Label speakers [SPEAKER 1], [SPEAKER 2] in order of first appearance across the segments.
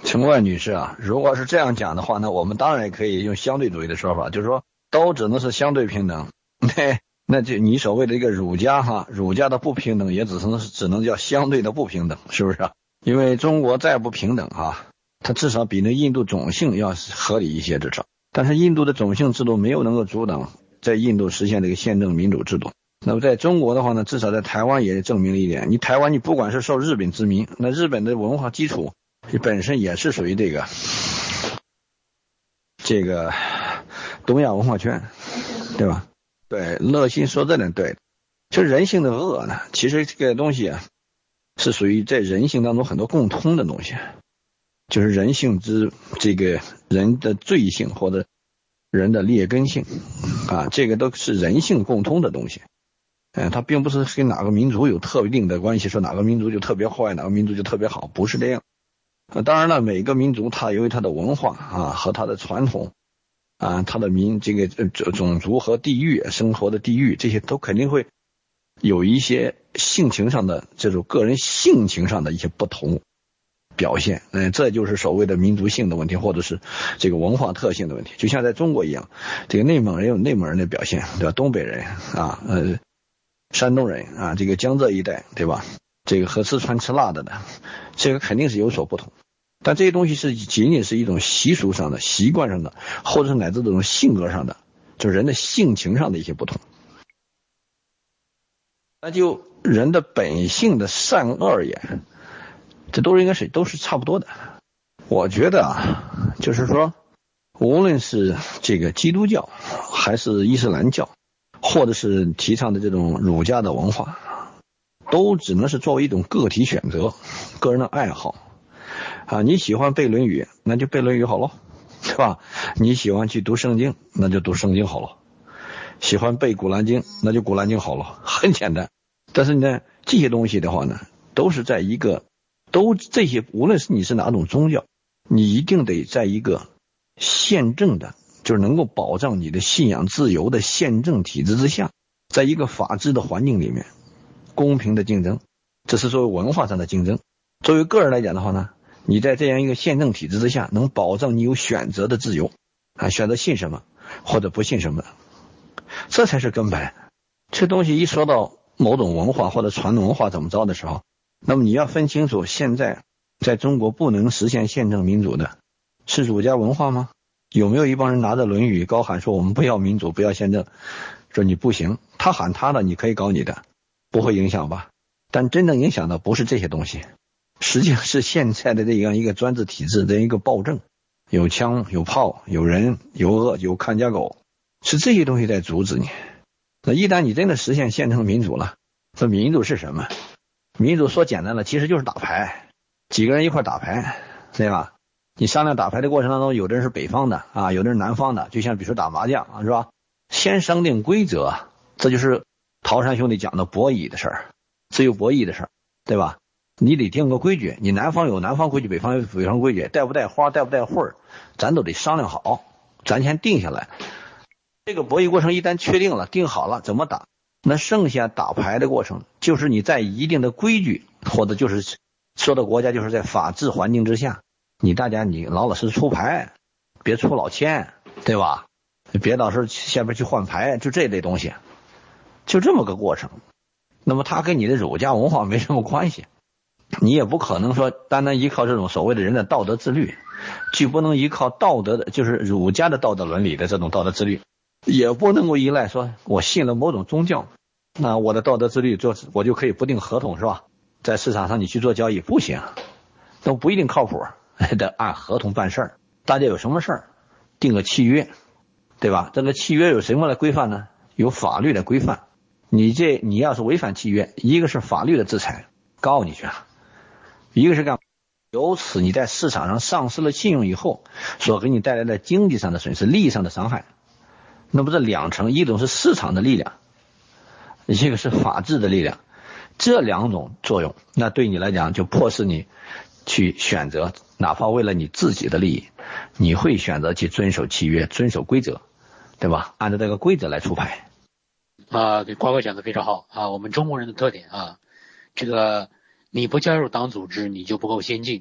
[SPEAKER 1] 陈冠女士啊，如果是这样讲的话呢，我们当然也可以用相对主义的说法，就是说都只能是相对平等。那就你所谓的一个儒家儒家的不平等也只能叫相对的不平等，是不是啊？因为中国再不平等它至少比那印度种姓要合理一些，至少。但是印度的种姓制度没有能够阻挡在印度实现这个宪政民主制度。那么在中国的话呢，至少在台湾也证明了一点，你台湾你不管是受日本殖民，那日本的文化基础本身也是属于这个东亚文化圈，对吧？对，乐心说这点对，就是人性的恶呢，其实这个东西是属于在人性当中很多共通的东西，就是人性之这个人的罪性或者人的劣根性这个都是人性共通的东西。它并不是跟哪个民族有特定的关系，说哪个民族就特别坏，哪个民族就特别好，不是这样。当然了，每个民族它由于它的文化和它的传统它的这个种族和地域生活的地域，这些都肯定会有一些性情上的这种个人性情上的一些不同表现。这就是所谓的民族性的问题，或者是这个文化特性的问题。就像在中国一样，这个内蒙人有内蒙人的表现，对吧？东北人山东人这个江浙一带，对吧？这个和四川吃辣的这个肯定是有所不同。但这些东西是仅仅是一种习俗上的、习惯上的，或者是乃至这种性格上的，就是人的性情上的一些不同。那就人的本性的善恶而言，这都是差不多的。我觉得就是说，无论是这个基督教还是伊斯兰教，或者是提倡的这种儒家的文化，都只能是作为一种个体选择、个人的爱好你喜欢背《论语》，那就背《论语》好了，对吧？你喜欢去读圣经，那就读圣经好了。喜欢背《古兰经》，那就《古兰经》好了，很简单。但是呢，这些东西的话呢，都是在一个这些无论是你是哪种宗教，你一定得在一个宪政的，就是能够保障你的信仰自由的宪政体制之下，在一个法治的环境里面公平的竞争，这是作为文化上的竞争。作为个人来讲的话呢，你在这样一个宪政体制之下，能保障你有选择的自由选择信什么或者不信什么，这才是根本。这东西一说到某种文化或者传统文化怎么着的时候，那么你要分清楚，现在在中国不能实现宪政民主的是儒家文化吗？有没有一帮人拿着《论语》高喊说我们不要民主不要宪政，说你不行，他喊他的，你可以搞你的，不会影响吧？但真正影响的不是这些东西，实际上是现在的这样一个专制体制的一个暴政，有枪有炮有人有恶有看家狗，是这些东西在阻止你。那一旦你真的实现宪政民主了，那民主是什么？民主说简单了，其实就是打牌，几个人一块打牌，对吧？你商量打牌的过程当中，有的人是北方的有的人南方的，就像比如说打麻将是吧？先商定规则，这就是陶山兄弟讲的博弈的事儿，自由博弈的事儿，对吧？你得定个规矩，你南方有南方规矩，北方有北方规矩，带不带花带不带会儿，咱都得商量好，咱先定下来。这个博弈过程一旦确定了定好了怎么打，那剩下打牌的过程就是你在一定的规矩，或者就是说的国家就是在法治环境之下，大家你老老实实出牌，别出老千，对吧？别到时候下边去换牌，就这类东西，就这么个过程。那么它跟你的儒家文化没什么关系，你也不可能说单单依靠这种所谓的人的道德自律，既不能依靠道德的就是儒家的道德伦理的这种道德自律，也不能够依赖说我信了某种宗教，那我的道德自律我就可以不定合同是吧？在市场上你去做交易不行，都不一定靠谱，得按合同办事儿。大家有什么事儿定个契约，对吧？这个契约有什么来规范呢？有法律来规范。你要是违反契约，一个是法律的制裁告你去，一个是干嘛？由此你在市场上丧失了信用以后所给你带来的经济上的损失、利益上的伤害。那么这两层，一种是市场的力量，一个是法治的力量，这两种作用，那对你来讲就迫使你去选择，哪怕为了你自己的利益，你会选择去遵守契约、遵守规则，对吧？按照这个规则来出牌。
[SPEAKER 2] 对，瓜哥讲的非常好我们中国人的特点这个你不加入党组织，你就不够先进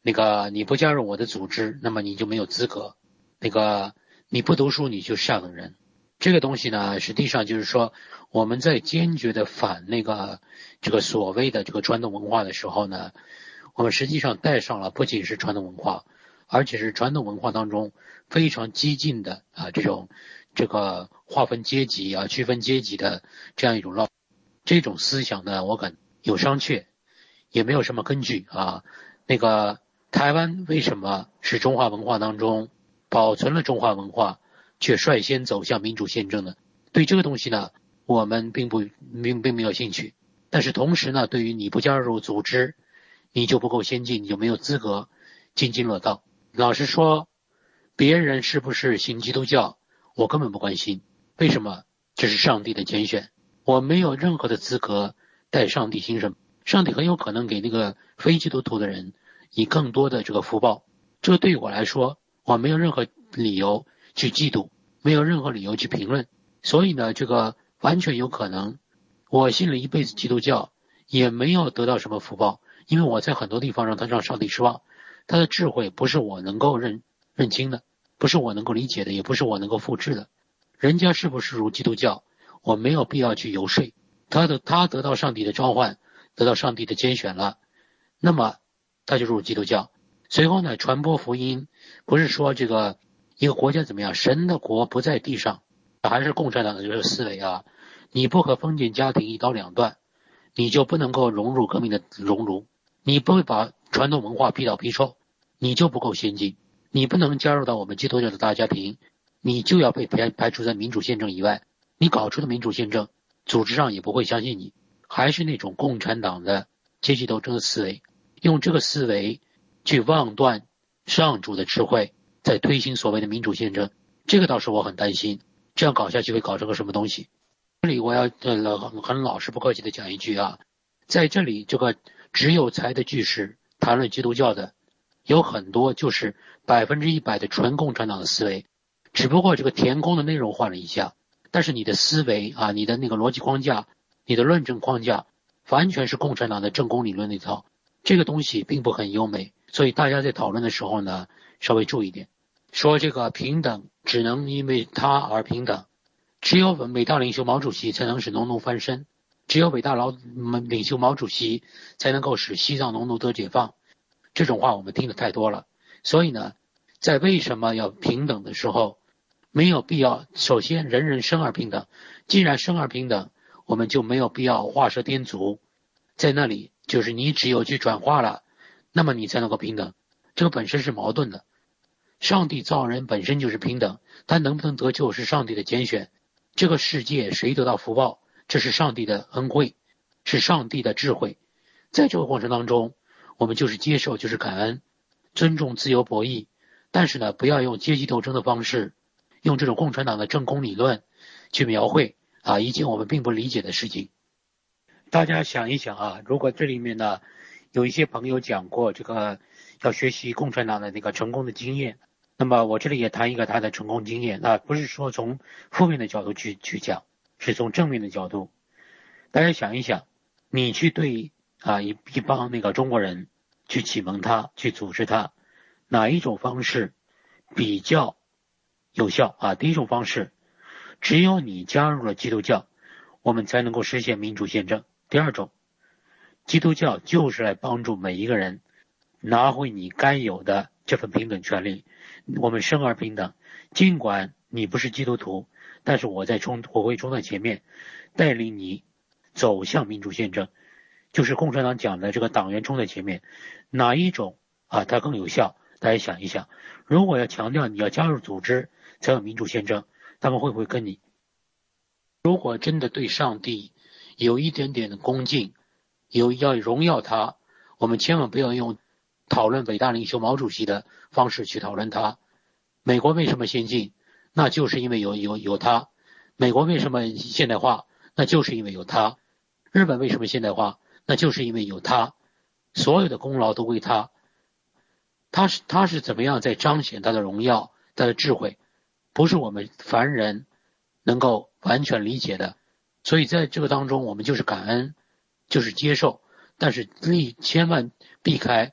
[SPEAKER 2] 你不加入我的组织，那么你就没有资格，你不读书你就是下等人。这个东西呢，实际上就是说我们在坚决的反这个所谓的这个传统文化的时候呢，我们实际上带上了不仅是传统文化，而且是传统文化当中非常激进的这个划分阶级区分阶级的这样一种这种思想呢，我感有商榷，也没有什么根据啊。台湾为什么是中华文化当中保存了中华文化，却率先走向民主宪政呢？对这个东西呢，我们并没有兴趣。但是同时呢，对于你不加入组织，你就不够先进，你就没有资格津津乐道。老实说，别人是不是信基督教，我根本不关心。为什么？这是上帝的拣选，我没有任何的资格带上帝兴盛。上帝很有可能给那个非基督徒的人以更多的这个福报。这对于我来说，我没有任何理由去嫉妒，没有任何理由去评论。所以呢，这个完全有可能我信了一辈子基督教，也没有得到什么福报，因为我在很多地方让上帝失望。他的智慧不是我能够认清的，不是我能够理解的，也不是我能够复制的。人家是不是如基督教，我没有必要去游说。他得到上帝的召唤，得到上帝的拣选了，那么他就入基督教。随后呢，传播福音不是说这个一个国家怎么样，神的国不在地上，还是共产党的这个思维啊。你不和封建家庭一刀两断，你就不能够融入革命的熔炉，你不会把传统文化批倒批臭，你就不够先进，你不能加入到我们基督教的大家庭，你就要被排除在民主宪政以外。你搞出的民主宪政，组织上也不会相信你，还是那种共产党的阶级斗争的思维，用这个思维去妄断上主的智慧，在推行所谓的民主宪政。这个倒是我很担心，这样搞下去会搞成个什么东西。这里我要很老实不客气的讲一句啊，在这里这个只有才的句式谈论基督教的有很多就是100%的纯共产党的思维，只不过这个填空的内容换了一下，但是你的思维啊，你的那个逻辑框架，你的论证框架完全是共产党的政工理论那套，这个东西并不很优美。所以大家在讨论的时候呢，稍微注意点。说这个平等只能因为他而平等，只有伟大领袖毛主席才能使农奴翻身，只有伟大领袖毛主席才能够使西藏农奴得解放。这种话我们听得太多了。所以呢，在为什么要平等的时候，没有必要首先人人生而平等。既然生而平等，我们就没有必要画蛇添足，在那里就是你只有去转化了，那么你才能够平等。这个本身是矛盾的。上帝造人本身就是平等，他能不能得救是上帝的拣选。这个世界谁得到福报，这是上帝的恩惠，是上帝的智慧。在这个过程当中，我们就是接受，就是感恩，尊重自由博弈。但是呢，不要用阶级斗争的方式，用这种共产党的政工理论去描绘一件我们并不理解的事情。大家想一想啊，如果这里面呢有一些朋友讲过这个要学习共产党的那个成功的经验，那么我这里也谈一个他的成功经验，不是说从负面的角度去讲，是从正面的角度。大家想一想，你去对一帮那个中国人去启蒙他，去组织他，哪一种方式比较有效第一种方式，只有你加入了基督教，我们才能够实现民主宪政。第二种，基督教就是来帮助每一个人拿回你该有的这份平等权利。我们生而平等，尽管你不是基督徒，但是我会冲在前面，带领你走向民主宪政。就是共产党讲的这个党员冲在前面，哪一种它更有效？大家想一想，如果要强调你要加入组织才有民主宪政，他们会不会跟你？如果真的对上帝有一点点的恭敬，要荣耀他，我们千万不要用讨论伟大领袖毛主席的方式去讨论他。美国为什么先进？那就是因为有他。美国为什么现代化？那就是因为有他。日本为什么现代化？那就是因为有他。所有的功劳都归他。他是怎么样在彰显他的荣耀，他的智慧，不是我们凡人能够完全理解的。所以在这个当中，我们就是感恩，就是接受，但是千万避开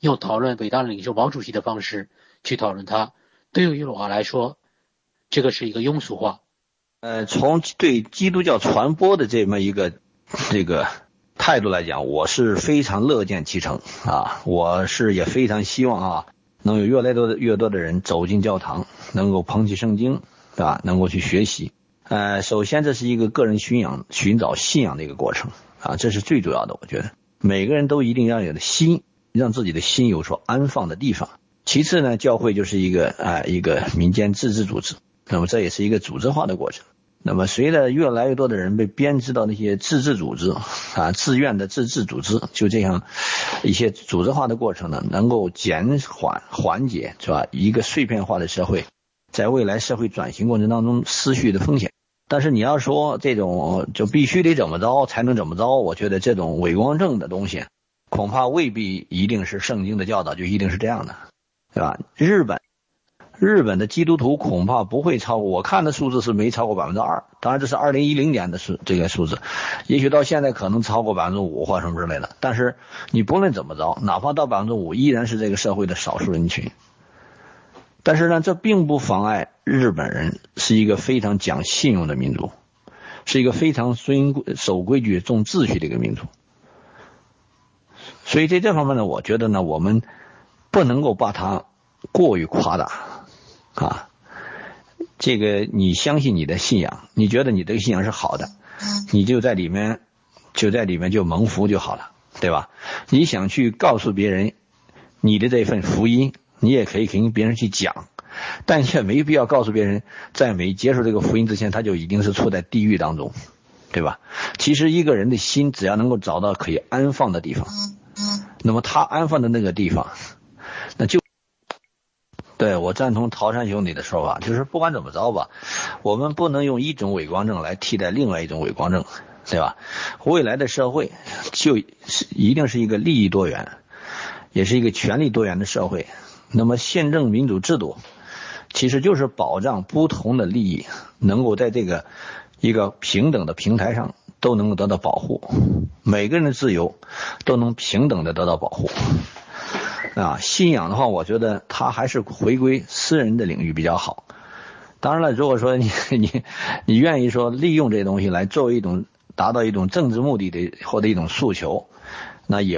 [SPEAKER 2] 用讨论伟大的领袖毛主席的方式去讨论它，对于我来说，这个是一个庸俗化。
[SPEAKER 1] 从对基督教传播的这么一个态度来讲，我是非常乐见其成啊！我是也非常希望啊，能有越多的人走进教堂，能够捧起圣经，对吧？能够去学习。首先这是一个个人寻找信仰的一个过程啊，这是最主要的。我觉得每个人都一定要有的心，让自己的心有所安放的地方。其次呢，教会就是一个民间自治组织，那么这也是一个组织化的过程。那么随着越来越多的人被编制到那些自治组织啊，自愿的自治组织，就这样一些组织化的过程呢，能够缓解，是吧？一个碎片化的社会在未来社会转型过程当中失去的风险。但是你要说这种就必须得怎么着才能怎么着，我觉得这种伪光正的东西恐怕未必一定是圣经的教导就一定是这样的，对吧？日本的基督徒恐怕不会超过，我看的数字是没超过 2%， 当然这是2010年的这个数字，也许到现在可能超过 5% 或什么之类的，但是你不论怎么着，哪怕到 5%， 依然是这个社会的少数人群。但是呢，这并不妨碍日本人是一个非常讲信用的民族，是一个非常守规矩重秩序的一个民族。所以在这方面呢，我觉得呢，我们不能够把它过于夸大啊。这个你相信你的信仰，你觉得你这个信仰是好的，你就在里面就蒙福就好了，对吧？你想去告诉别人你的这份福音，你也可以跟别人去讲，但却没必要告诉别人在没接受这个福音之前他就一定是处在地狱当中，对吧？其实一个人的心只要能够找到可以安放的地方，那么他安放的那个地方，那就对，我赞同陶山兄弟的说法，就是不管怎么着吧，我们不能用一种伪光正来替代另外一种伪光正，对吧？未来的社会就一定是一个利益多元，也是一个权力多元的社会。那么宪政民主制度其实就是保障不同的利益能够在这个一个平等的平台上都能够得到保护，每个人的自由都能平等的得到保护。信仰的话，我觉得它还是回归私人的领域比较好。当然了，如果说你愿意说利用这些东西来作为一种达到一种政治目的的或者一种诉求，那也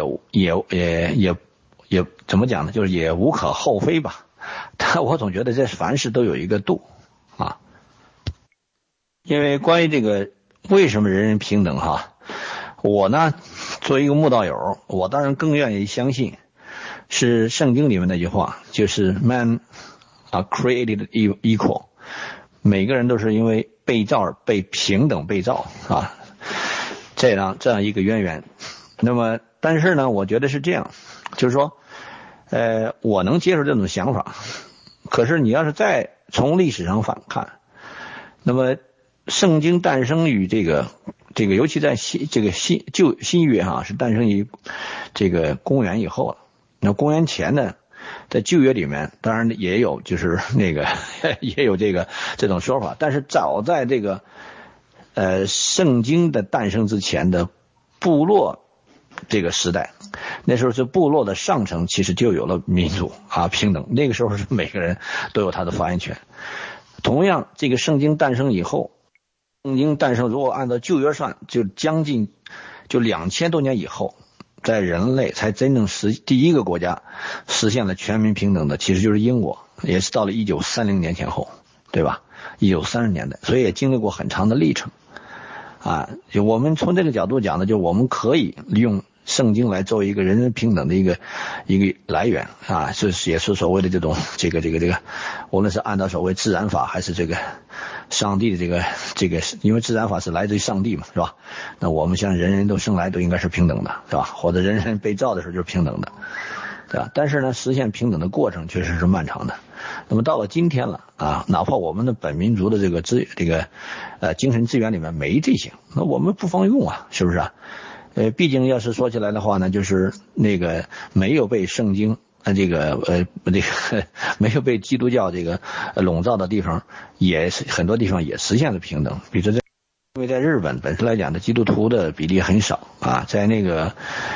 [SPEAKER 1] 怎么讲呢？就是也无可厚非吧。但我总觉得这凡事都有一个度啊。因为关于这个为什么人人平等我呢作为一个慕道友，我当然更愿意相信是圣经里面那句话，就是 Man are created equal， 每个人都是因为被造而被平等被造这样一个渊源。那么但是呢，我觉得是这样，就是说我能接受这种想法，可是你要是再从历史上反看，那么圣经诞生于这个尤其在新约是诞生于这个公元以后了。那公元前呢，在旧约里面当然也有就是也有这种说法，但是早在这个圣经的诞生之前的部落这个时代，那时候是部落的上层其实就有了民主平等，那个时候是每个人都有他的发言权。同样这个圣经诞生以后，如果按照旧约算，就将近2000多年以后，在人类才真正第一个国家实现了全民平等的，其实就是英国，也是到了1930年前后，对吧？1930年代，所以也经历过很长的历程就我们从这个角度讲呢，就我们可以利用圣经来作为一个人人平等的一个来源也是所谓的这种这个无论是按照所谓自然法还是这个上帝的这个因为自然法是来自于上帝嘛，是吧？那我们像人人都生来都应该是平等的，是吧？或者人人被造的时候就是平等的，对吧？但是呢，实现平等的过程确实是漫长的。那么到了今天了哪怕我们的本民族的这个精神资源里面没这些，那我们不妨用是不是毕竟要是说起来的话呢，就是没有被圣经没有被基督教笼罩的地方，也是很多地方也实现了平等。比如说因为在日本本身来讲的基督徒的比例很少啊，在那个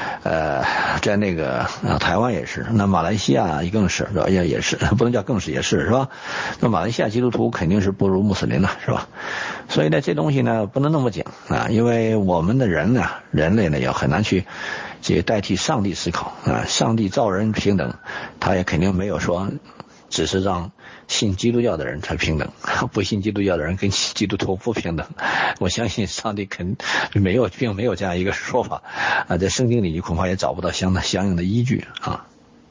[SPEAKER 1] 台湾也是，那马来西亚更是是吧？也是不能叫更是也是吧？那马来西亚基督徒肯定是不如穆斯林了是吧？所以呢，这东西呢不能那么讲啊，因为我们的人类呢也很难去代替上帝思考啊，上帝造人平等，他也肯定没有说只是让信基督教的人才平等，不信基督教的人跟基督徒不平等。我相信上帝并没有这样一个说法啊，在圣经里你恐怕也找不到相应的依据啊。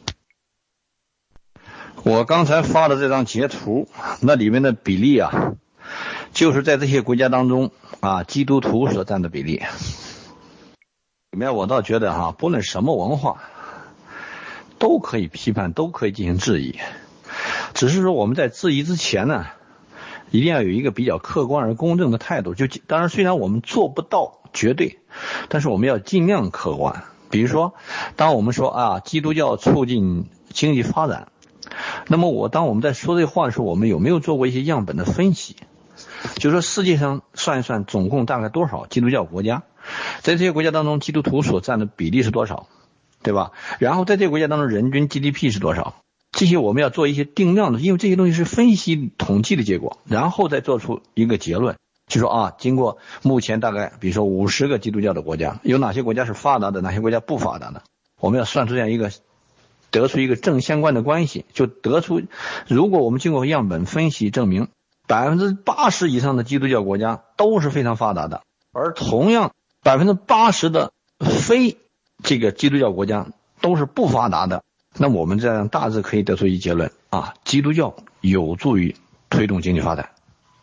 [SPEAKER 1] 我刚才发的这张截图，那里面的比例啊，就是在这些国家当中啊，基督徒所占的比例。里面我倒觉得不论什么文化都可以批判，都可以进行质疑。只是说我们在质疑之前呢，一定要有一个比较客观而公正的态度。当然虽然我们做不到绝对，但是我们要尽量客观。比如说当我们说基督教促进经济发展，那么当我们在说这话的时候，我们有没有做过一些样本的分析？就是说世界上算一算总共大概多少基督教国家，在这些国家当中基督徒所占的比例是多少，对吧？然后在这个国家当中人均 GDP 是多少，这些我们要做一些定量的，因为这些东西是分析统计的结果，然后再做出一个结论，就说经过目前大概比如说50个基督教的国家，有哪些国家是发达的，哪些国家不发达的，我们要算出这样一个，得出一个正相关的关系，就得出如果我们经过样本分析证明80%以上的基督教国家都是非常发达的，而同样80%的非这个基督教国家都是不发达的，那么我们这样大致可以得出一结论基督教有助于推动经济发展，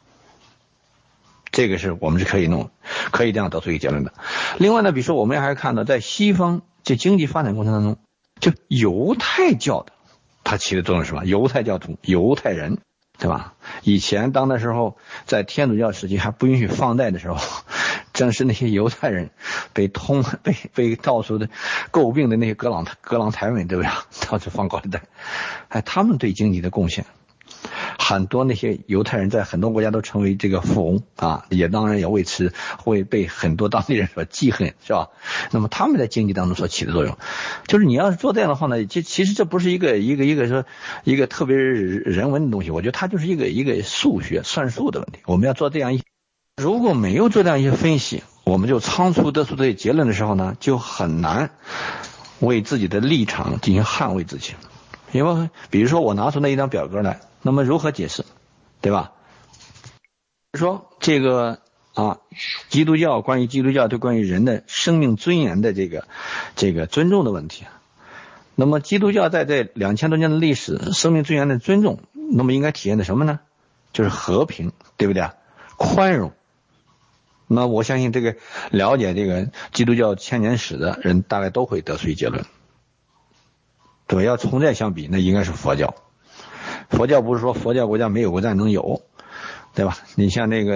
[SPEAKER 1] 这个是我们是可以这样得出一个结论的。另外呢，比如说我们还看到在西方这经济发展过程当中，就犹太教的它起的作用是什么？犹太教徒、犹太人，对吧？以前当那时候在天主教时期还不允许放贷的时候，正是那些犹太人被到处的诟病的那些格朗台们，对不对？到处放高利贷，他们对经济的贡献，很多那些犹太人在很多国家都成为这个富翁也当然也为此会被很多当地人所记恨，是吧？那么他们在经济当中所起的作用，就是你要是做这样的话呢，其实这不是一个特别人文的东西，我觉得它就是一个数学算术的问题。我们要做这样如果没有做这样一些分析，我们就仓促得出这些结论的时候呢，就很难为自己的立场进行捍卫自己。因为比如说我拿出那一张表格来，那么如何解释，对吧？说这个基督教关于基督教对关于人的生命尊严的这个尊重的问题，那么基督教在这2000多年的历史，生命尊严的尊重，那么应该体现的什么呢？就是和平，对不对？宽容。那我相信这个了解这个基督教千年史的人大概都会得出一结论，对，要从这相比，那应该是佛教。佛教不是说佛教国家没有过战争，有，对吧？你像那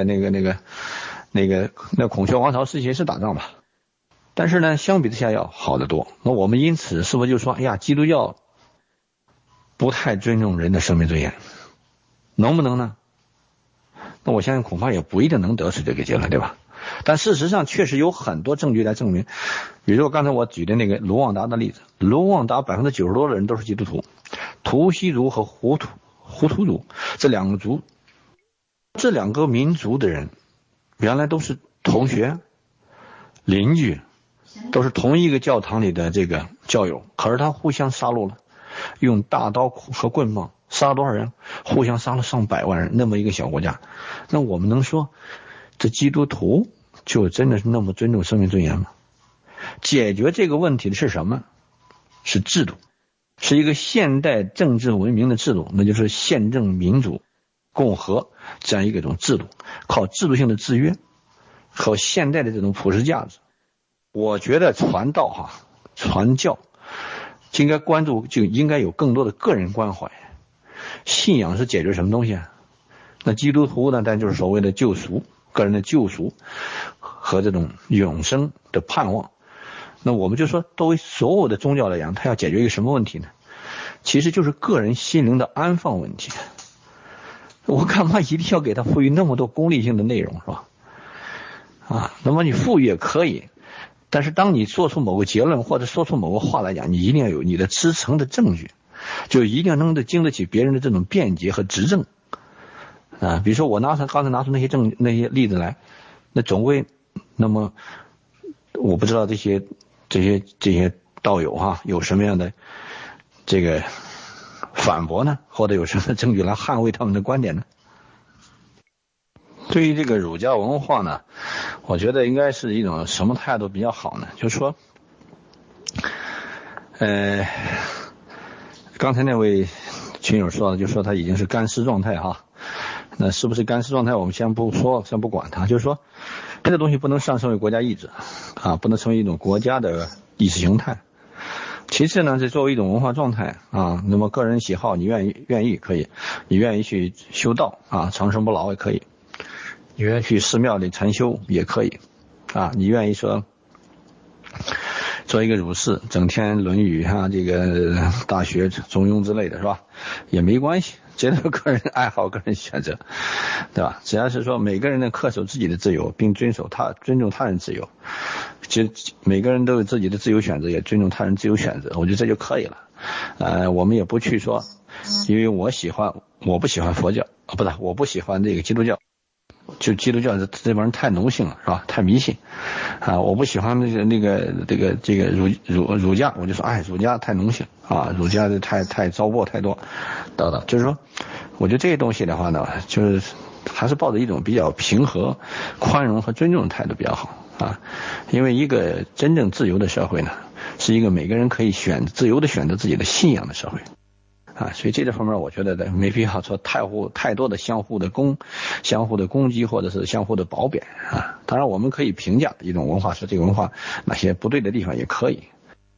[SPEAKER 1] 孔雀王朝时期是打仗吧，但是呢相比之下要好得多。那我们因此是不是就说基督教不太尊重人的生命尊严，能不能呢？那我相信恐怕也不一定能得出这个结论，对吧？但事实上确实有很多证据来证明，比如说刚才我举的那个卢旺达的例子，卢旺达90%多的人都是基督徒，图西族和胡图族这两个民族的人原来都是同学邻居，都是同一个教堂里的这个教友，可是他互相杀戮了，用大刀和棍棒杀了多少人？互相杀了上百万人，那么一个小国家，那我们能说这基督徒就真的是那么尊重生命尊严吗？解决这个问题的是什么？是制度，是一个现代政治文明的制度，那就是宪政民主共和这样一种制度，靠制度性的制约，靠现代的这种普世价值。我觉得传道传教应该关注，就应该有更多的个人关怀。信仰是解决什么东西啊？那基督徒呢，但就是所谓的救赎，个人的救赎和这种永生的盼望。那我们就说作为所有的宗教来讲，它要解决一个什么问题呢？其实就是个人心灵的安放问题。我干嘛一定要给它赋予那么多功利性的内容，是吧？ 啊。那么你富裕也可以，但是当你做出某个结论或者说出某个话来讲，你一定要有你的支撑的证据，就一定要能经得起别人的这种辩解和指证啊。比如说我刚才拿出那些例子来，那总归，那么我不知道这些道友哈有什么样的这个反驳呢，或者有什么证据来捍卫他们的观点呢？对于这个儒家文化呢，我觉得应该是一种什么态度比较好呢？就是说，刚才那位群友说的，就说他已经是干湿状态哈。那是不是干湿状态？我们先不说，先不管它。就是说，这个东西不能上升为国家意志啊，不能成为一种国家的意识形态。其次呢，是作为一种文化状态啊。那么个人喜好，你愿意可以，你愿意去修道啊，长生不老也可以，你愿意去寺庙里禅修也可以啊，你愿意说做一个儒士，整天《论语》这个《大学》《中庸》之类的是吧？也没关系，这都个人爱好、个人选择，对吧？只要是说每个人能恪守自己的自由，并尊重他人自由，其实每个人都有自己的自由选择，也尊重他人自由选择，我觉得这就可以了。我们也不去说，因为我不喜欢佛教，我不喜欢这个基督教。就基督教这帮人太奴性了是吧？太迷信啊！我不喜欢这个儒家，我就说儒家太奴性啊，儒家的太糟粕太多等等。就是说，我觉得这些东西的话呢，就是还是抱着一种比较平和、宽容和尊重的态度比较好啊。因为一个真正自由的社会呢，是一个每个人可以自由的选择自己的信仰的社会。所以这方面我觉得没必要说太多的相互的攻击或者是相互的褒贬啊。当然我们可以评价一种文化，说这个文化哪些不对的地方也可以。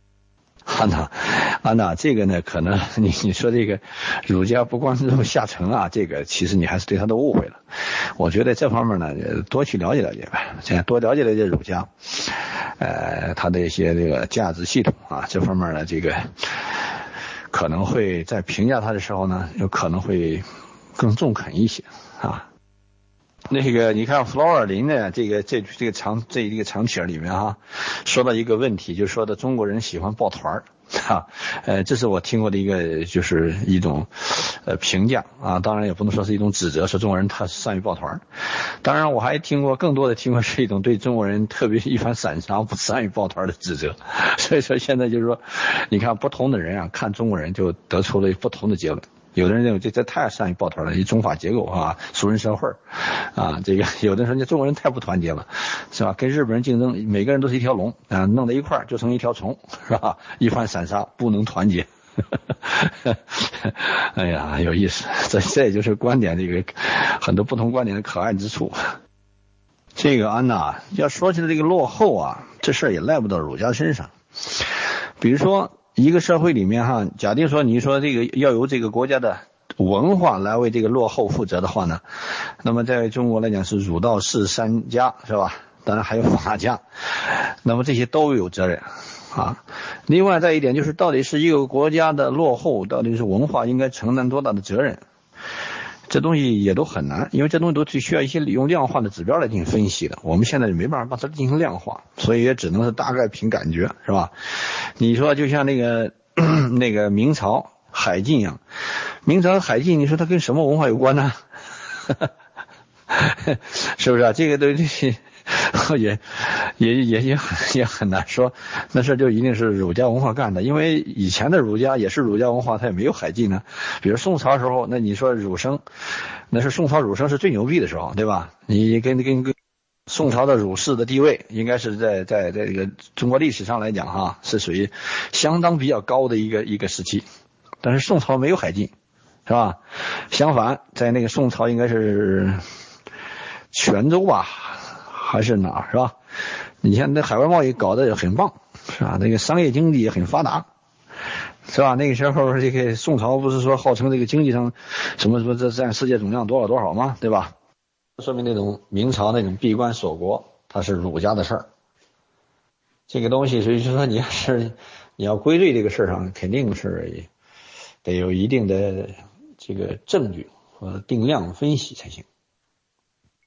[SPEAKER 1] 安娜，这个呢，可能你说这个儒家不光是下沉啊，这个其实你还是对他的误会了。我觉得这方面呢，多去了解了解呗，现在多了解了解儒家，他的一些这个价值系统啊，这方面呢，这个可能会在评价他的时候呢，有可能会更中肯一些啊。那个你看弗劳尔林呢，这个长帖里面说到一个问题，就说的中国人喜欢抱团这是我听过的一个就是一种评价啊，当然也不能说是一种指责，说中国人他善于抱团。当然我还更多的听过是一种对中国人特别一番散沙不善于抱团的指责。所以说现在就是说，你看不同的人看中国人就得出了不同的结论。有的人认为这太善于抱团了，一中法结构熟人社会这个有的人说你中国人太不团结了，是吧？跟日本人竞争，每个人都是一条龙弄在一块就成一条虫，是吧？一番散沙不能团结。哎呀，有意思，这也就是观点这个很多不同观点的可爱之处。这个安娜要说起来这个落后这事儿也赖不到儒家身上。比如说一个社会里面假定说你说这个要由这个国家的文化来为这个落后负责的话呢，那么在中国来讲是儒道释三家是吧？当然还有法家，那么这些都有责任另外再一点就是到底是一个国家的落后，到底是文化应该承担多大的责任，这东西也都很难，因为这东西都需要一些用量化的指标来进行分析的，我们现在没办法把它进行量化，所以也只能是大概凭感觉是吧？你说就像那个明朝海禁一样，明朝海禁你说它跟什么文化有关呢？是不是这个东西也很难说，那事就一定是儒家文化干的，因为以前的儒家也是儒家文化，它也没有海禁呢。比如宋朝时候，那你说儒生，那是宋朝儒生是最牛逼的时候，对吧？你跟宋朝的儒士的地位，应该是在这个中国历史上来讲是属于相当比较高的一个时期。但是宋朝没有海禁，是吧？相反，在那个宋朝应该是泉州吧，还是哪儿是吧？你看那海外贸易搞得也很棒，是吧？那个商业经济也很发达，是吧？那个时候这个宋朝不是说号称这个经济上什么这占世界总量多少吗？对吧？说明那种明朝那种闭关锁国，它是儒家的事儿。这个东西所以说你要归类这个事儿上，肯定是得有一定的这个证据和定量分析才行。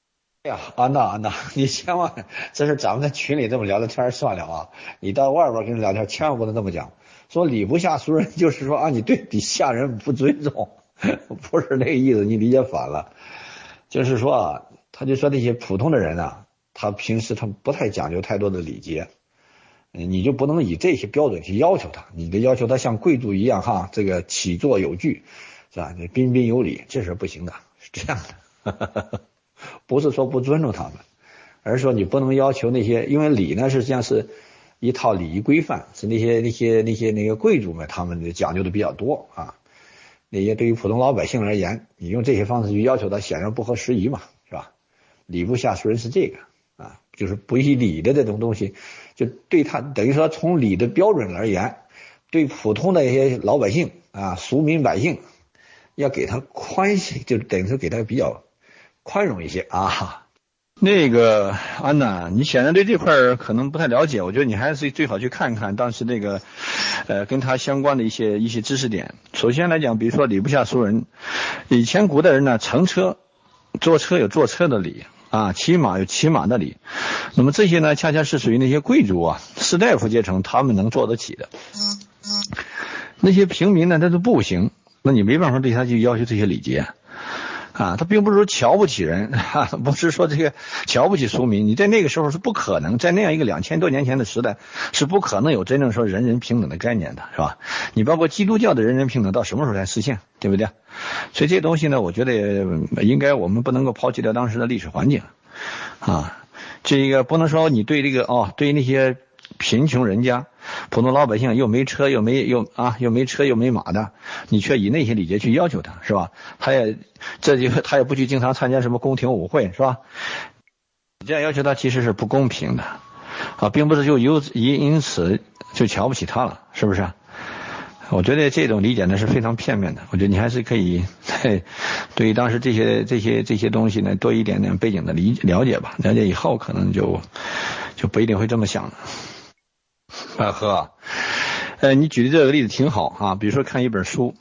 [SPEAKER 1] 哎呀，安娜，你千万，这是咱们在群里这么聊的天算了啊！你到外边跟人聊天，千万不能这么讲。说礼不下俗人，就是说啊，你对底下人不尊重，不是那个意思，你理解反了。就是说啊，他就说那些普通的人啊，他平时他不太讲究太多的礼节，你就不能以这些标准去要求他，你得要求他像贵族一样哈，这个起坐有据，是吧？你彬彬有礼，这是不行的，是这样的。不是说不尊重他们，而是说你不能要求那些，因为礼呢实际上是一套礼仪规范，是那个贵族们他们讲究的比较多啊。那些对于普通老百姓而言，你用这些方式去要求他，显然不合时宜嘛，是吧？礼不下俗人是这个啊，就是不以礼的这种东西，就对他等于说从礼的标准而言，对普通的一些老百姓啊，俗民百姓，要给他宽限，就等于说给他比较宽容一些啊。那个安娜，你显然对这块可能不太了解，我觉得你还是最好去看看当时那个跟他相关的一些知识点。首先来讲，比如说礼不下俗人，以前古代人呢，乘车坐车有坐车的礼啊，骑马有骑马的礼，那么这些呢恰恰是属于那些贵族啊士大夫阶层他们能做得起的。那些平民呢他都不行，那你没办法对他去要求这些礼节啊，他并不是说瞧不起人啊，不是说这个瞧不起俗民，你在那个时候是不可能，在那样一个2000多年前的时代是不可能有真正说人人平等的概念的，是吧？你包括基督教的人人平等到什么时候才实现，对不对？所以这些东西呢，我觉得应该我们不能够抛弃掉当时的历史环境啊，这个不能说你对这个对那些贫穷人家普通老百姓又没车又没车又没马的，你却以那些礼节去要求他，是吧？他也不去经常参加什么宫廷舞会，是吧？你这样要求他其实是不公平的啊，并不是就因此就瞧不起他了，是不是？我觉得这种理解呢是非常片面的，我觉得你还是可以对于当时这些东西呢多一点点背景的了解吧，了解以后可能就不一定会这么想了。百合，你举的这个例子挺好啊，比如说看一本书，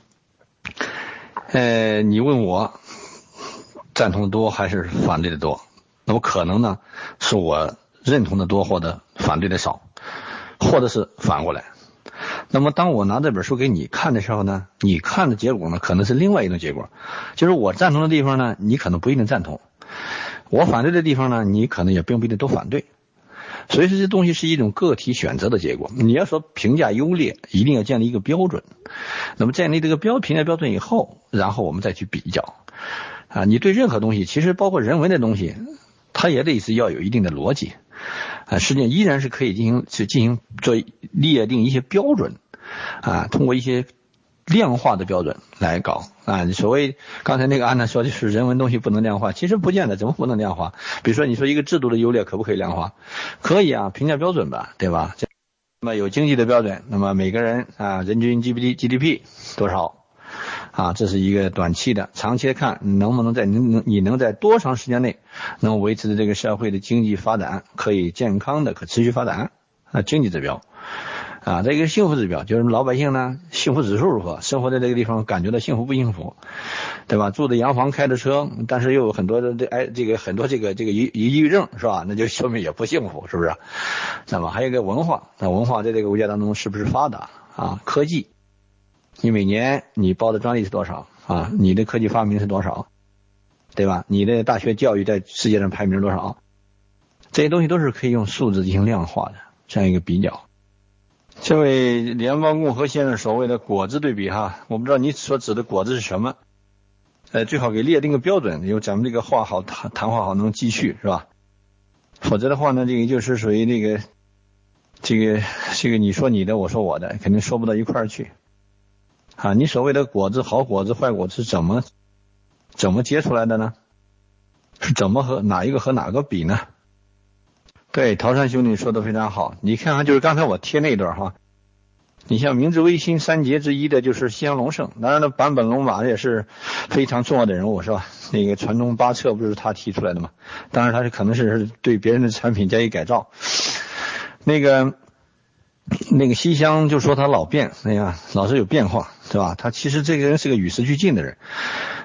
[SPEAKER 1] 你问我赞同的多还是反对的多，那么可能呢是我认同的多或者反对的少，或者是反过来。那么当我拿这本书给你看的时候呢，你看的结果呢可能是另外一种结果，就是我赞同的地方呢你可能不一定赞同，我反对的地方呢你可能也并不一定都反对。所以说这东西是一种个体选择的结果，你要说评价优劣一定要建立一个标准，那么建立这个评价标准以后，然后我们再去比较啊。你对任何东西其实包括人文的东西它也得是要有一定的逻辑啊，实际上依然是可以进行做列定一些标准啊，通过一些量化的标准来搞啊。所谓刚才那个安娜说就是人文东西不能量化，其实不见得，怎么不能量化？比如说你说一个制度的优劣可不可以量化？可以啊，评价标准吧，对吧？那么有经济的标准，那么每个人啊人均 GDP 多少啊，这是一个短期的，长期的看能不能你能在多长时间内能维持这个社会的经济发展可以健康的可持续发展啊，经济指标。啊，这个幸福指标就是老百姓呢幸福指数如何，生活在这个地方感觉到幸福不幸福，对吧？住的洋房开的车，但是又有很多的很多这个抑郁症，是吧？那就说明也不幸福，是不是？那么还有一个文化，那文化在这个国家当中是不是发达啊？科技，你每年你报的专利是多少啊？你的科技发明是多少，对吧？你的大学教育在世界上排名多少？这些东西都是可以用数字进行量化的这样一个比较。这位联邦共和先生所谓的果子对比哈，我不知道你所指的果子是什么，最好给列定个标准，因为咱们这个话好谈话好能继续，是吧？否则的话呢，这个就是属于这个你说你的我说我的，肯定说不到一块儿去啊。你所谓的果子好果子坏果子是怎么结出来的呢？是怎么和哪一个和哪个比呢？对，陶山兄弟说的非常好，你看看就是刚才我贴那段哈，你像明治维新三杰之一的就是西乡隆盛，当然了坂本龙马也是非常重要的人物，是吧？那个传宗八策不是他提出来的吗？当然他是可能是对别人的产品加以改造。那个西乡就说他老变，哎呀，老是有变化，对吧？他其实这个人是个与时俱进的人。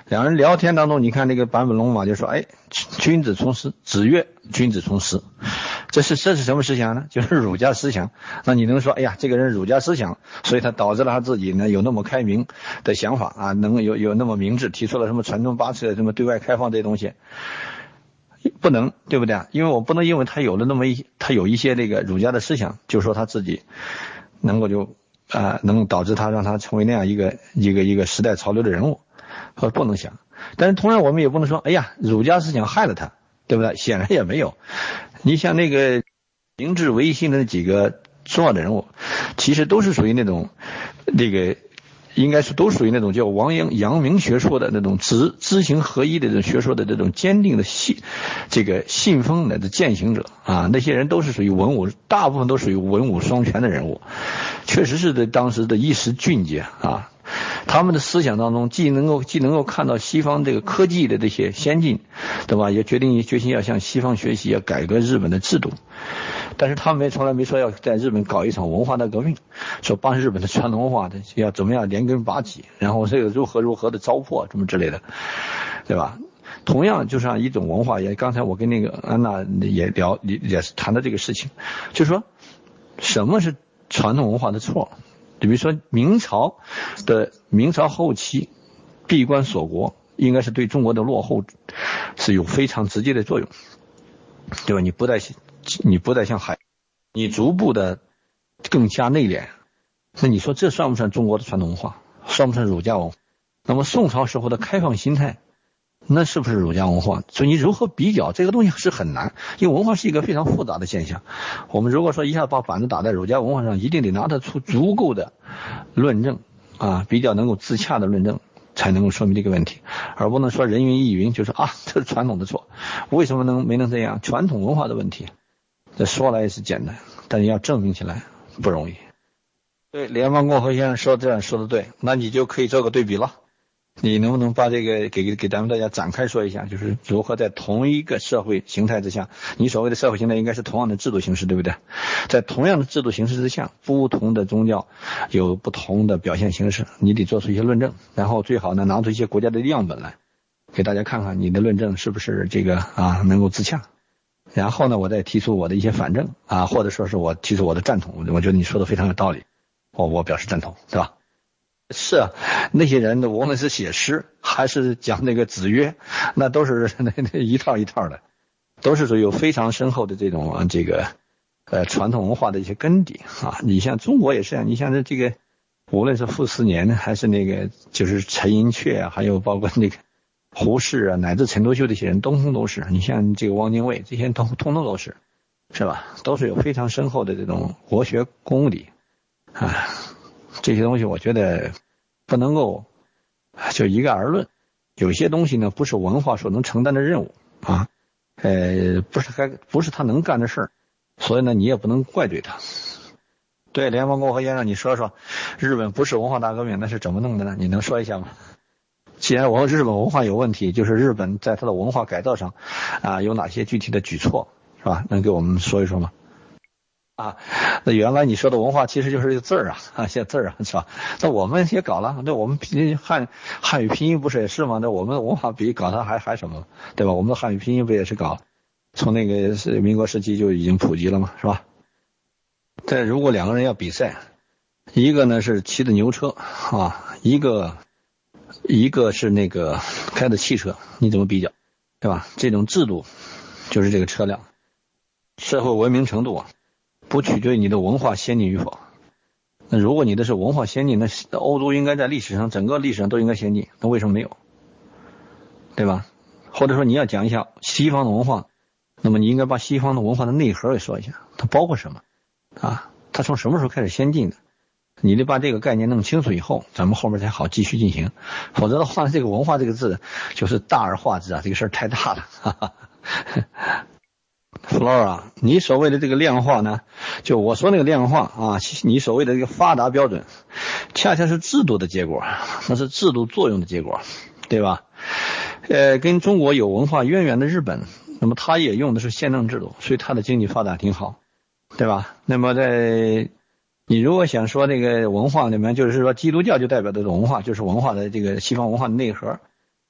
[SPEAKER 1] 两人聊天当中，你看那个坂本龙马就说，哎，君子从师，子曰君子从师。这是什么思想呢？就是儒家思想。那你能说，哎呀，这个人儒家思想，所以他导致了他自己呢有那么开明的想法啊，能有那么明智，提出了什么传宗八次的什么对外开放这些东西。不能，对不对？因为我不能因为他有一些这个儒家的思想，就说他自己能够能导致他让他成为那样一个时代潮流的人物，不能想。但是同样我们也不能说，哎呀，儒家思想害了他，对不对？显然也没有。你像那个明治维新的几个重要的人物，其实都是属于那种应该是都属于那种叫阳明学说的那种知行合一的这种学说的这种坚定的信奉的践行者啊，那些人都是属于大部分都属于文武双全的人物，确实是对当时的一时俊杰啊。他们的思想当中既能够看到西方这个科技的这些先进，对吧？也决心要向西方学习，要改革日本的制度。但是他们从来没说要在日本搞一场文化的革命，说帮日本的传统文化的要怎么样连根拔起，然后这个如何的糟粕什么之类的，对吧？同样就像一种文化，刚才我跟那个安娜也是谈的这个事情，就是说什么是传统文化的错？比如说明朝后期闭关锁国，应该是对中国的落后是有非常直接的作用，对吧？你不再像你逐步的更加内敛，那你说这算不算中国的传统文化？算不算儒家文化？那么宋朝时候的开放心态，那是不是儒家文化？所以你如何比较这个东西是很难，因为文化是一个非常复杂的现象。我们如果说一下把板子打在儒家文化上，一定得拿得出足够的论证啊，比较能够自洽的论证，才能够说明这个问题，而不能说人云亦云，就说啊这是传统的错，为什么没能这样？传统文化的问题，这说来也是简单，但是要证明起来不容易。对，联邦共和先生这样说的对，那你就可以做个对比了。你能不能把这个给咱们大家展开说一下，就是如何在同一个社会形态之下，你所谓的社会形态应该是同样的制度形式，对不对？在同样的制度形式之下，不同的宗教有不同的表现形式，你得做出一些论证，然后最好呢拿出一些国家的样本来给大家看看你的论证是不是能够自洽。然后呢我再提出我的一些反证啊，或者说是我提出我的赞同，我觉得你说的非常有道理，我表示赞同，对吧？是啊，那些人无论是写诗还是讲那个子曰，那都是那一套一套的，都是属于有非常深厚的这种传统文化的一些根底啊。你像中国也是啊，你像这个无论是傅斯年还是那个就是陈寅恪啊，还有包括那个胡适啊，乃至陈独秀这些人，通通都是。你像这个汪精卫这些人通通都是吧？都是有非常深厚的这种国学功底啊。这些东西我觉得不能够就一概而论，有些东西呢不是文化所能承担的任务啊，不是他能干的事儿，所以呢你也不能怪罪他。对，联邦共和先生，你说说日本不是文化大革命那是怎么弄的呢？你能说一下吗？既然日本文化有问题，就是日本在它的文化改造上有哪些具体的举措，是吧？能给我们说一说吗？那原来你说的文化其实就是一个字儿写字儿是吧？那我们也搞了，那我们汉语拼音不是也是吗？那我们的文化比搞它还什么，对吧？我们的汉语拼音不也是搞，从那个民国时期就已经普及了嘛，是吧？但如果两个人要比赛，一个呢是骑的牛车一个是那个开的汽车，你怎么比较，对吧？这种制度就是这个车辆，社会文明程度不取决于你的文化先进与否。那如果你的是文化先进，那欧洲应该在整个历史上都应该先进，那为什么没有？对吧？或者说你要讲一下西方的文化，那么你应该把西方的文化的内核给说一下，它包括什么它从什么时候开始先进的？你得把这个概念弄清楚以后，咱们后面才好继续进行。否则的话，这个文化这个字就是大而化之这个事儿太大了。Flora， 你所谓的这个量化呢，就我说那个量化你所谓的这个发达标准，恰恰是制度的结果，那是制度作用的结果，对吧？跟中国有文化渊源的日本，那么他也用的是宪政制度，所以他的经济发展挺好，对吧？那么你如果想说这个文化里面，就是说基督教就代表这种文化，就是文化的这个西方文化的内核，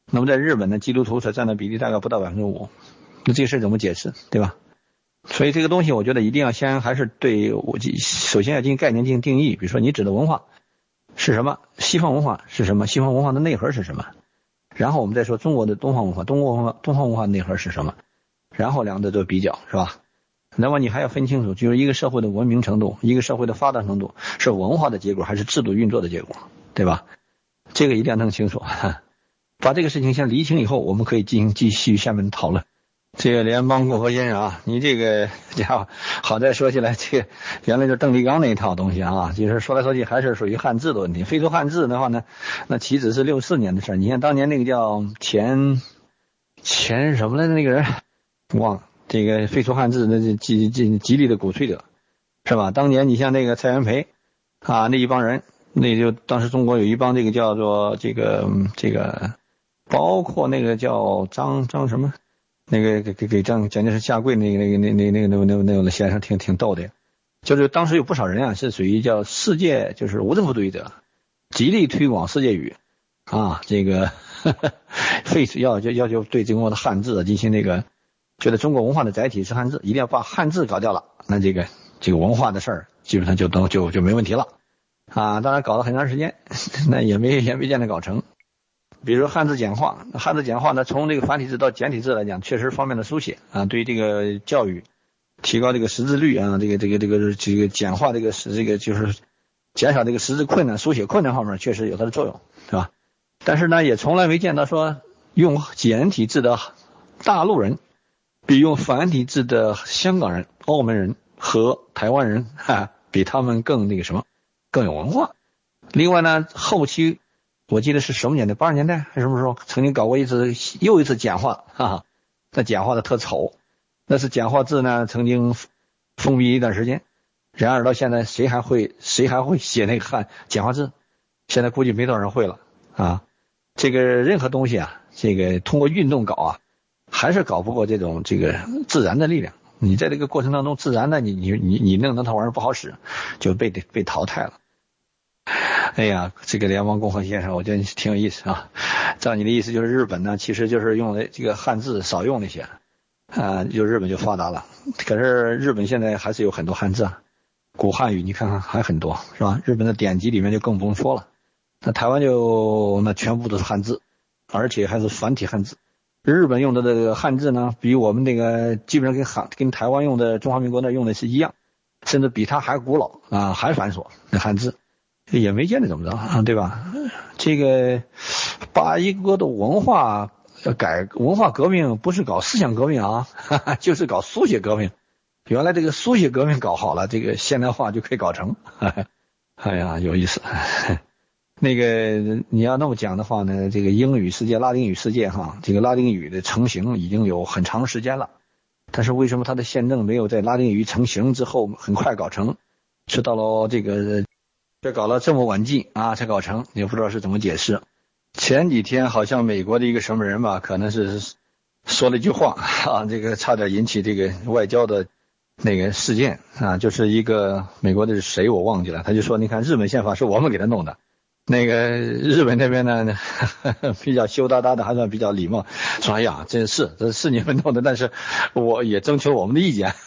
[SPEAKER 1] 那么在日本呢，基督徒所占的比例大概不到 5%， 那这个事怎么解释，对吧？所以这个东西我觉得一定要先还是对我首先要进行概念进行定义，比如说你指的文化是什么，西方文化是什么，西方文化的内核是什么，然后我们再说中国的东方文化，东方文化内核是什么，然后两者做比较，是吧？那么你还要分清楚，就是一个社会的文明程度，一个社会的发展程度是文化的结果还是制度运作的结果，对吧？这个一定要弄清楚。把这个事情先厘清以后，我们可以继续下面的讨论。这个联邦共和先生啊，你这个家伙好在说起来，这个原来就是邓立刚那一套东西啊，就是说来说去还是属于汉字的问题。废除汉字的话呢，那岂止是64年的事儿。你看当年那个叫前什么来的那个人，忘了，这个废除汉字那是极力的鼓吹者，是吧？当年你像那个蔡元培啊，那一帮人，那就当时中国有一帮这个叫做这个包括那个叫张什么，那个给蒋介石下跪那个先生挺逗的，就是当时有不少人啊是属于叫世界就是无政府主义者，极力推广世界语啊，这个废除要求对中国的汉字进行那个，觉得中国文化的载体是汉字，一定要把汉字搞掉了，那这个文化的事儿基本上就没问题了啊。当然搞了很长时间，那也没见得搞成。比如汉字简化呢，从这个繁体字到简体字来讲，确实方便了书写啊，对这个教育提高这个识字率啊，这个简化这个就是减少这个识字困难、书写困难方面确实有它的作用，是吧？但是呢，也从来没见到说用简体字的大陆人比用繁体字的香港人、澳门人和台湾人比他们更那个什么，更有文化。另外呢，后期我记得是什么年代，80年代还是什么时候，曾经搞过又一次简化，那简化的特丑，那是简化字呢，曾经封闭一段时间。然而到现在谁还会写那个简化字？现在估计没多少人会了啊。这个任何东西啊，这个通过运动搞啊，还是搞不过这种自然的力量。你在这个过程当中，自然的你弄那套玩意儿不好使，就被淘汰了。哎呀，这个联邦共和先生，我觉得挺有意思啊。照你的意思，就是日本呢，其实就是用的这个汉字少用那些啊，就日本就发达了。可是日本现在还是有很多汉字啊，古汉语你看看还很多，是吧？日本的典籍里面就更不用说了。那台湾那全部都是汉字，而且还是繁体汉字。日本用的这个汉字呢，比我们那个基本上跟台湾用的中华民国那用的是一样，甚至比它还古老啊，还繁琐那汉字。也没见得怎么着啊，对吧？这个把一个的文化革命不是搞思想革命啊，就是搞书写革命。原来这个书写革命搞好了，这个现代化就可以搞成。哎呀，有意思。那个你要那么讲的话呢，这个英语世界、拉丁语世界这个拉丁语的成型已经有很长时间了，但是为什么它的宪政没有在拉丁语成型之后很快搞成，是到了这搞了这么晚近啊才搞成，也不知道是怎么解释。前几天好像美国的一个什么人吧，可能是说了一句话啊，这个差点引起这个外交的那个事件啊，就是一个美国的是谁我忘记了，他就说你看日本宪法是我们给他弄的，那个日本那边呢比较羞答答的，还算比较礼貌，说哎呀这是你们弄的，但是我也征求我们的意见。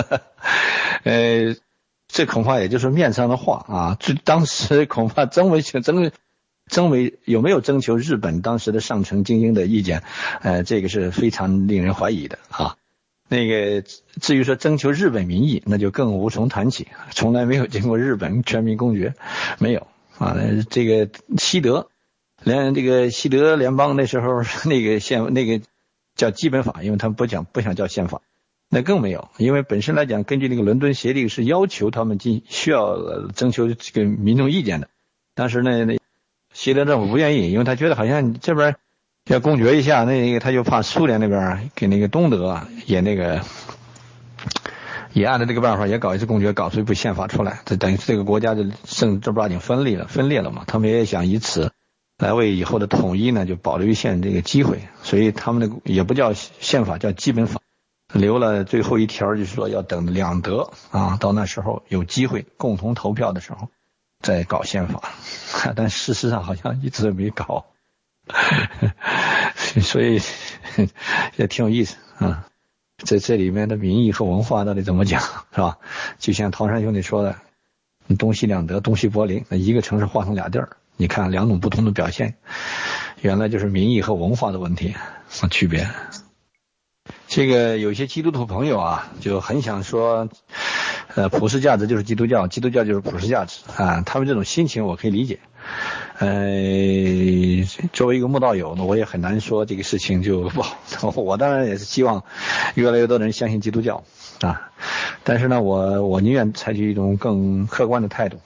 [SPEAKER 1] 这恐怕也就是面上的话啊，当时恐怕征委有没有征求日本当时的上层精英的意见，这个是非常令人怀疑的啊。那个至于说征求日本民意，那就更无从谈起，从来没有经过日本全民公决，没有啊。这个西德联邦那时候那个叫基本法，因为他们不想叫宪法。那更没有，因为本身来讲，根据那个伦敦协定是要求他们需要征求这个民众意见的。当时呢，希德政府不愿意，因为他觉得好像这边要公决一下，那个他就怕苏联那边给那个东德也按照这个办法也搞一次公决，搞出一部宪法出来，这等于这个国家就正儿八经分裂了嘛。他们也想以此来为以后的统一呢就保留一线这个机会，所以他们也不叫宪法，叫基本法。留了最后一条，就是说要等两德啊，到那时候有机会共同投票的时候再搞宪法，但事实上好像一直没搞。 所以也挺有意思啊。这里面的民意和文化到底怎么讲，是吧？就像陶山兄弟说的，东西两德，东西柏林，那一个城市划成俩地儿，你看两种不同的表现，原来就是民意和文化的问题和区别。这个有些基督徒朋友啊，就很想说，普世价值就是基督教，基督教就是普世价值啊。他们这种心情我可以理解。作为一个慕道友呢，我也很难说这个事情就不好。我当然也是希望越来越多的人相信基督教啊，但是呢，我宁愿采取一种更客观的态度，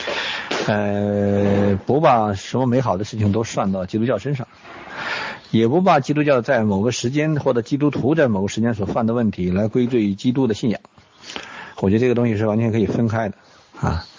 [SPEAKER 1] 不把什么美好的事情都算到基督教身上。也不把基督教在某个时间或者基督徒在某个时间所犯的问题来归罪于基督的信仰，我觉得这个东西是完全可以分开的啊。